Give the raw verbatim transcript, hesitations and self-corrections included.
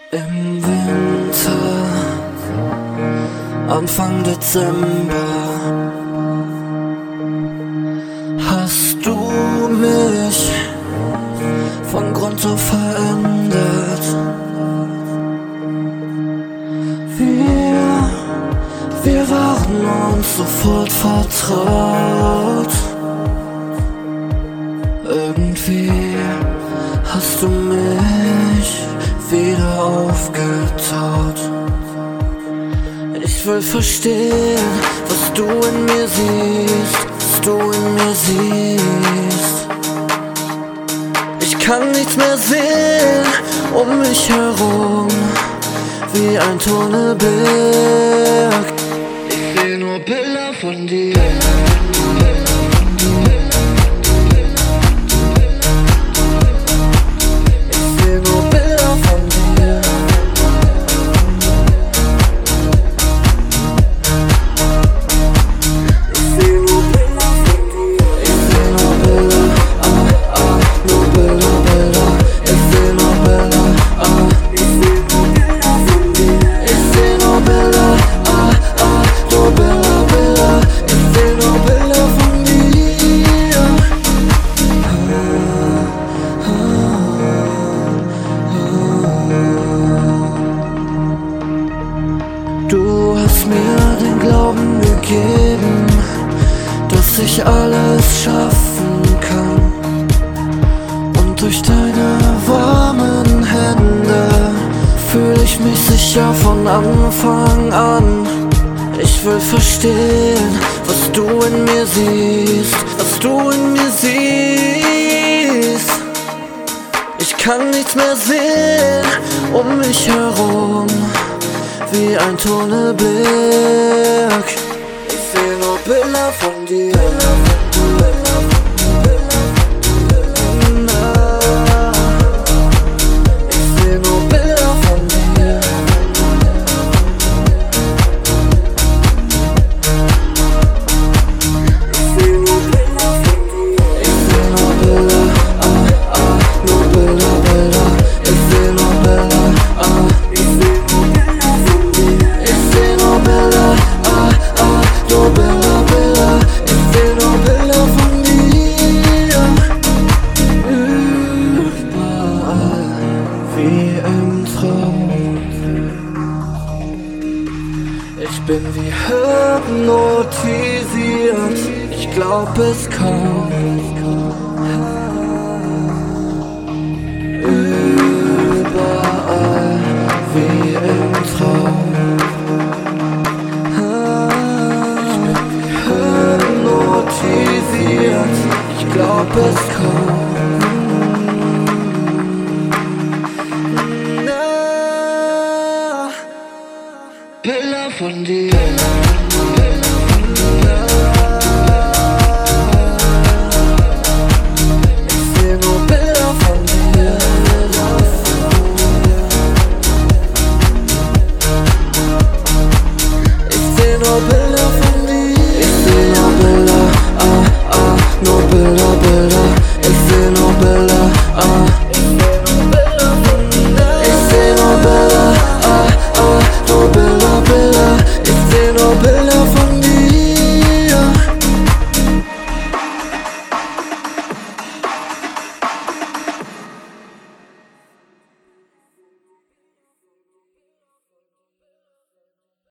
Im Winter, Anfang Dezember, hast du mich von Grund auf verändert. Wir, wir waren uns sofort vertraut. Irgendwie hast du mich wieder aufgetaut. Ich will verstehen, was du in mir siehst, was du in mir siehst. Ich kann nichts mehr sehen um mich herum, wie ein Tunnelberg. Ich seh nur Bilder von dir. Du hast mir den Glauben gegeben, dass ich alles schaffen kann. Und durch deine warmen Hände fühle ich mich sicher von Anfang an. Ich will verstehen, was du in mir siehst, was du in mir siehst. Ich kann nichts mehr sehen um mich herum, wie ein Tunnelberg. Ich seh nur Bilder von dir. Ich seh nur Bilder von dir. Ich seh nur Bilder von dir. Ich seh nur Bilder, ah, ah, nur Bilder, Bilder. Ich seh nur Bilder, ah, ich seh Ich bin wie hypnotisiert, ich glaub es kaum.